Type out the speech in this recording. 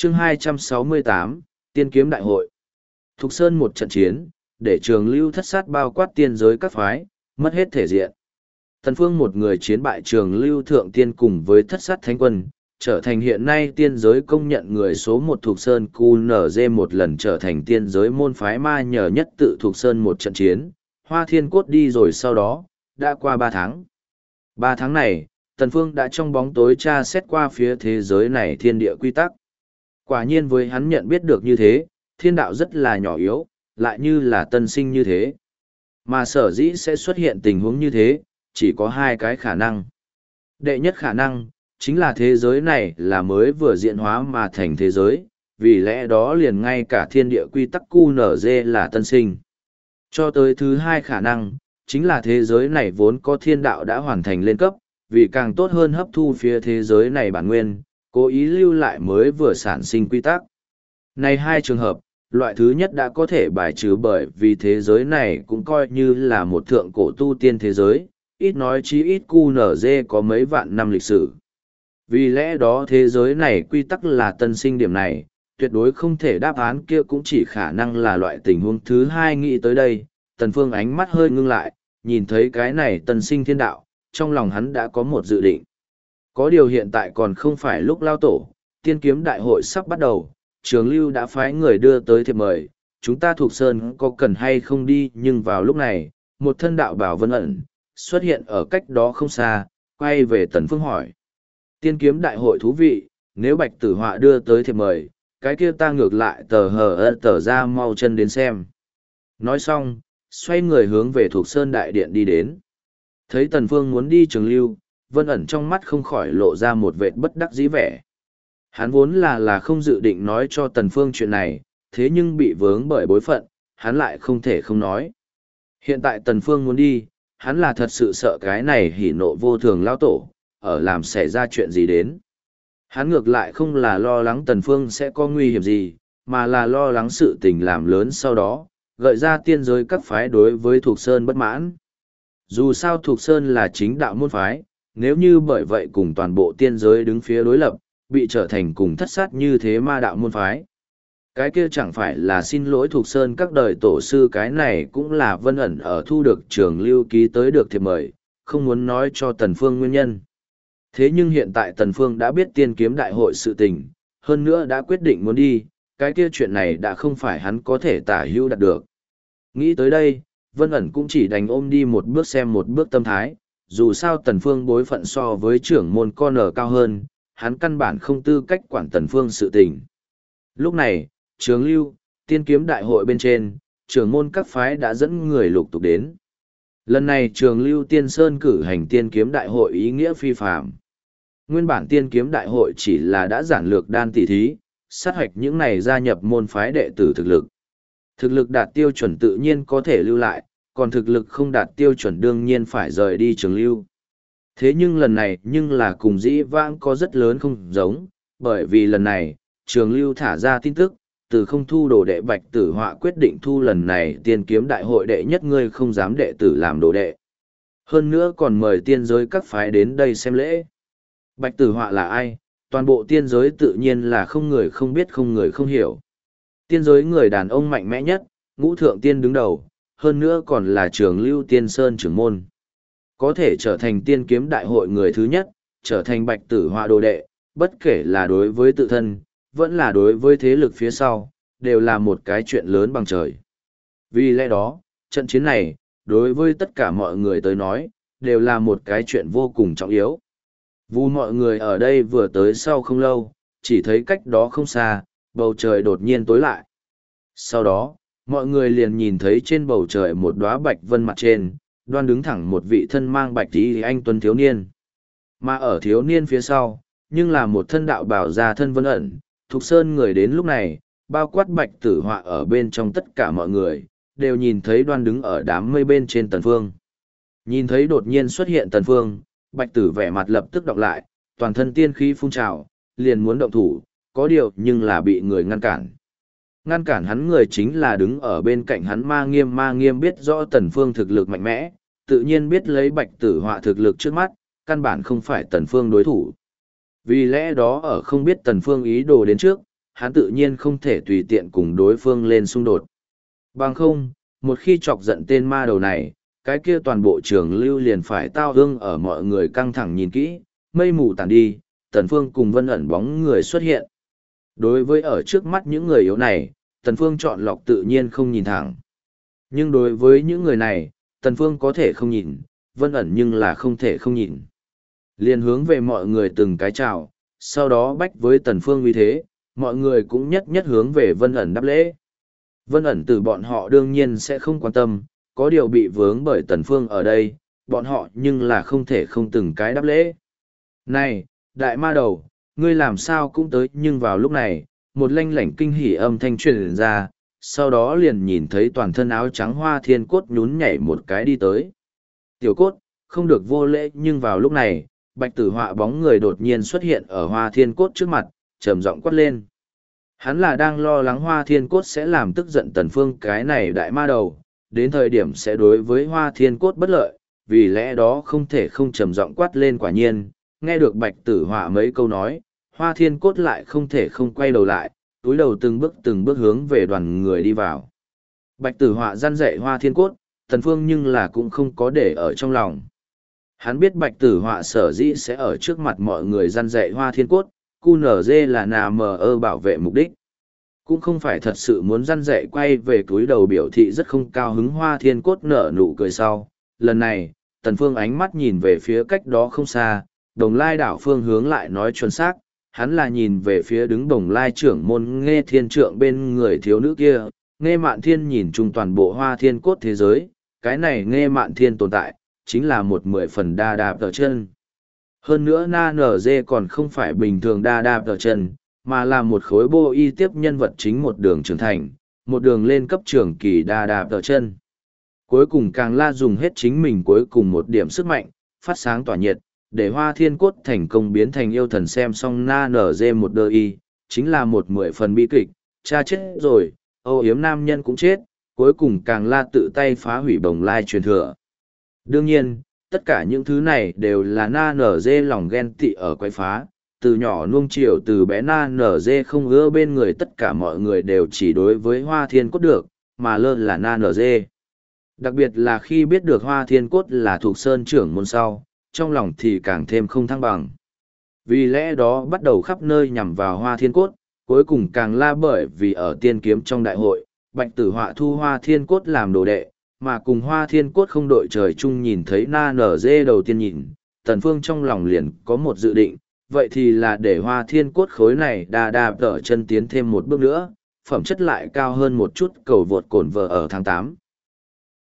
chương 268, Tiên kiếm đại hội. Thục Sơn một trận chiến, để Trường Lưu thất sát bao quát tiên giới các phái, mất hết thể diện. Tần Phương một người chiến bại Trường Lưu thượng tiên cùng với thất sát thánh quân, trở thành hiện nay tiên giới công nhận người số một Thục Sơn QNZ, một lần trở thành tiên giới môn phái ma nhờ nhất tự Thục Sơn một trận chiến. Hoa Thiên Cốt đi rồi sau đó, đã qua 3 tháng. 3 tháng này, Tần Phương đã trong bóng tối tra xét qua phía thế giới này thiên địa quy tắc. Quả nhiên với hắn nhận biết được như thế, thiên đạo rất là nhỏ yếu, lại như là tân sinh như thế. Mà sở dĩ sẽ xuất hiện tình huống như thế, chỉ có 2 cái khả năng. Đệ nhất khả năng, chính là thế giới này là mới vừa diễn hóa mà thành thế giới, vì lẽ đó liền ngay cả thiên địa quy tắc QNZ là tân sinh. Cho tới thứ 2 khả năng, chính là thế giới này vốn có thiên đạo đã hoàn thành lên cấp, vì càng tốt hơn hấp thu phía thế giới này bản nguyên, cố ý lưu lại mới vừa sản sinh quy tắc. Này 2 trường hợp, loại thứ nhất đã có thể bài trừ bởi vì thế giới này cũng coi như là một thượng cổ tu tiên thế giới, ít nói chí ít QNZ có mấy vạn năm lịch sử. Vì lẽ đó thế giới này quy tắc là tân sinh điểm này, tuyệt đối không thể đáp án kia cũng chỉ khả năng là loại tình huống thứ 2 nghĩ tới đây. Tần Phương ánh mắt hơi ngưng lại, nhìn thấy cái này tân sinh thiên đạo, trong lòng hắn đã có một dự định. Có điều hiện tại còn không phải lúc lao tổ, tiên kiếm đại hội sắp bắt đầu, Trường Lưu đã phái người đưa tới thiệp mời, chúng ta thuộc Sơn có cần hay không đi, nhưng vào lúc này, một thân đạo bào vân ẩn, xuất hiện ở cách đó không xa, quay về Tần Phương hỏi. Tiên kiếm đại hội thú vị, nếu Bạch Tử Họa đưa tới thiệp mời, cái kia ta ngược lại tờ ra mau chân đến xem. Nói xong, xoay người hướng về thuộc Sơn đại điện đi đến. Thấy Tần Phương muốn đi Trường Lưu, Vân ẩn trong mắt không khỏi lộ ra một vệt bất đắc dĩ vẻ. Hắn vốn là không dự định nói cho Tần Phương chuyện này, thế nhưng bị vướng bởi bối phận, hắn lại không thể không nói. Hiện tại Tần Phương muốn đi, hắn là thật sự sợ cái này hỉ nộ vô thường lao tổ, ở làm xảy ra chuyện gì đến. Hắn ngược lại không là lo lắng Tần Phương sẽ có nguy hiểm gì, mà là lo lắng sự tình làm lớn sau đó, gợi ra tiên giới các phái đối với Thục Sơn bất mãn. Dù sao Thục Sơn là chính đạo môn phái, nếu như bởi vậy cùng toàn bộ tiên giới đứng phía đối lập, bị trở thành cùng thất sát như thế ma đạo môn phái. Cái kia chẳng phải là xin lỗi Thục Sơn các đời tổ sư, cái này cũng là Vân ẩn ở thu được Trường Lưu ký tới được thiệp mời, không muốn nói cho Tần Phương nguyên nhân. Thế nhưng hiện tại Tần Phương đã biết tiên kiếm đại hội sự tình, hơn nữa đã quyết định muốn đi, cái kia chuyện này đã không phải hắn có thể tả hữu đạt được. Nghĩ tới đây, Vân ẩn cũng chỉ đành ôm đi một bước xem một bước tâm thái, dù sao Tần Phương bối phận so với trưởng môn con ở cao hơn, hắn căn bản không tư cách quản Tần Phương sự tình. Lúc này, Trường Lưu, tiên kiếm đại hội bên trên, trưởng môn các phái đã dẫn người lục tục đến. Lần này Trường Lưu Tiên Sơn cử hành tiên kiếm đại hội ý nghĩa phi phàm. Nguyên bản tiên kiếm đại hội chỉ là đã giản lược đan tỉ thí, sát hoạch những này gia nhập môn phái đệ tử thực lực. Thực lực đạt tiêu chuẩn tự nhiên có thể lưu lại, còn thực lực không đạt tiêu chuẩn đương nhiên phải rời đi Trường Lưu. Thế nhưng lần này nhưng là cùng dĩ vãng có rất lớn không giống, bởi vì lần này, Trường Lưu thả ra tin tức, từ không thu đồ đệ Bạch Tử Họa quyết định thu lần này tiên kiếm đại hội đệ nhất ngươi không dám đệ tử làm đồ đệ. Hơn nữa còn mời tiên giới các phái đến đây xem lễ. Bạch Tử Họa là ai? Toàn bộ tiên giới tự nhiên là không người không biết không người không hiểu. Tiên giới người đàn ông mạnh mẽ nhất, ngũ thượng tiên đứng đầu, hơn nữa còn là Trường Lưu Tiên Sơn trưởng môn. Có thể trở thành tiên kiếm đại hội người thứ nhất, trở thành Bạch Tử Họa đồ đệ, bất kể là đối với tự thân, vẫn là đối với thế lực phía sau, đều là một cái chuyện lớn bằng trời. Vì lẽ đó, trận chiến này, đối với tất cả mọi người tới nói, đều là một cái chuyện vô cùng trọng yếu. Vu mọi người ở đây vừa tới sau không lâu, chỉ thấy cách đó không xa, bầu trời đột nhiên tối lại. Sau đó, mọi người liền nhìn thấy trên bầu trời một đóa bạch vân mặt trên, đoan đứng thẳng một vị thân mang bạch y anh tuấn thiếu niên. Mà ở thiếu niên phía sau, nhưng là một thân đạo bào ra thân Vân ẩn, Thục Sơn người đến lúc này, bao quát Bạch Tử Họa ở bên trong tất cả mọi người, đều nhìn thấy đoan đứng ở đám mây bên trên Tần Phương. Nhìn thấy đột nhiên xuất hiện Tần Phương, Bạch Tử vẻ mặt lập tức đọc lại, toàn thân tiên khí phun trào, liền muốn động thủ, có điều nhưng là bị người ngăn cản. Ngăn cản hắn người chính là đứng ở bên cạnh hắn Ma Nghiêm biết rõ Tần Phương thực lực mạnh mẽ, tự nhiên biết lấy Bạch Tử Họa thực lực trước mắt, căn bản không phải Tần Phương đối thủ. Vì lẽ đó ở không biết Tần Phương ý đồ đến trước, hắn tự nhiên không thể tùy tiện cùng đối phương lên xung đột. Bằng không, một khi chọc giận tên ma đầu này, cái kia toàn bộ trường lưu liền phải tao hương ở mọi người căng thẳng nhìn kỹ, mây mù tàn đi, Tần Phương cùng Vân ẩn bóng người xuất hiện. Đối với ở trước mắt những người yếu này, Tần Phương chọn lọc tự nhiên không nhìn thẳng. Nhưng đối với những người này, Tần Phương có thể không nhìn, Vân ẩn nhưng là không thể không nhìn. Liền hướng về mọi người từng cái chào, sau đó bách với Tần Phương uy thế, mọi người cũng nhất nhất hướng về Vân ẩn đáp lễ. Vân ẩn từ bọn họ đương nhiên sẽ không quan tâm, có điều bị vướng bởi Tần Phương ở đây, bọn họ nhưng là không thể không từng cái đáp lễ. Này, đại ma đầu, ngươi làm sao cũng tới, nhưng vào lúc này, một lanh lảnh kinh hỉ âm thanh truyền ra, sau đó liền nhìn thấy toàn thân áo trắng Hoa Thiên Cốt nhún nhảy một cái đi tới. Tiểu Cốt, không được vô lễ, nhưng vào lúc này, Bạch Tử Họa bóng người đột nhiên xuất hiện ở Hoa Thiên Cốt trước mặt, trầm giọng quát lên. Hắn là đang lo lắng Hoa Thiên Cốt sẽ làm tức giận Tần Phương cái này đại ma đầu, đến thời điểm sẽ đối với Hoa Thiên Cốt bất lợi, vì lẽ đó không thể không trầm giọng quát lên. Quả nhiên, nghe được Bạch Tử Họa mấy câu nói, Hoa Thiên Cốt lại không thể không quay đầu lại, túi đầu từng bước hướng về đoàn người đi vào. Bạch Tử Họa răn dạy Hoa Thiên Cốt, Tần Phương nhưng là cũng không có để ở trong lòng. Hắn biết Bạch Tử Họa sở dĩ sẽ ở trước mặt mọi người răn dạy Hoa Thiên Cốt, QNZ là NME bảo vệ mục đích. Cũng không phải thật sự muốn răn dạy, quay về túi đầu biểu thị rất không cao hứng. Hoa Thiên Cốt nở nụ cười sau. Lần này, Tần Phương ánh mắt nhìn về phía cách đó không xa, Đồng Lai đảo phương hướng lại nói chuẩn xác, hắn là nhìn về phía đứng Đồng Lai trưởng môn Nghê Thiên Trượng bên người thiếu nữ kia. Nghê Mạn Thiên nhìn chung toàn bộ Hoa Thiên Cốt thế giới, cái này Nghê Mạn Thiên tồn tại, chính là một 10 phần đa đạp ở chân. Hơn nữa Na Nở Dê còn không phải bình thường đa đạp ở chân, mà là một khối bô y tiếp nhân vật chính, một đường trưởng thành, một đường lên cấp trưởng kỳ đa đạp ở chân. Cuối cùng càng la dùng hết chính mình cuối cùng một điểm sức mạnh, phát sáng tỏa nhiệt, để Hoa Thiên Cốt thành công biến thành yêu thần. Xem xong Na Nở Dê một đơ y, chính là một 10 phần bi kịch, cha chết rồi, âu yếm nam nhân cũng chết, cuối cùng càng la tự tay phá hủy Bồng Lai truyền thừa. Đương nhiên, tất cả những thứ này đều là Na Nở Dê lòng ghen tị ở quay phá, từ nhỏ nuông chiều từ bé Na Nở Dê không ưa bên người tất cả mọi người đều chỉ đối với Hoa Thiên Cốt được, mà lơ là Na Nở Dê. Đặc biệt là khi biết được Hoa Thiên Cốt là thuộc sơn trưởng môn sau, trong lòng thì càng thêm không thăng bằng. Vì lẽ đó bắt đầu khắp nơi nhằm vào Hoa Thiên Cốt, cuối cùng càng la bởi vì ở tiên kiếm trong đại hội, Bạch Tử Họa thu Hoa Thiên Cốt làm đồ đệ, mà cùng Hoa Thiên Cốt không đội trời chung. Nhìn thấy Na Nở Dê đầu tiên nhìn, Tần Phương trong lòng liền có một dự định, vậy thì là để Hoa Thiên Cốt khối này đa đạp ở chân tiến thêm một bước nữa, phẩm chất lại cao hơn một chút. Cầu vượt cổn vợ ở tháng 8.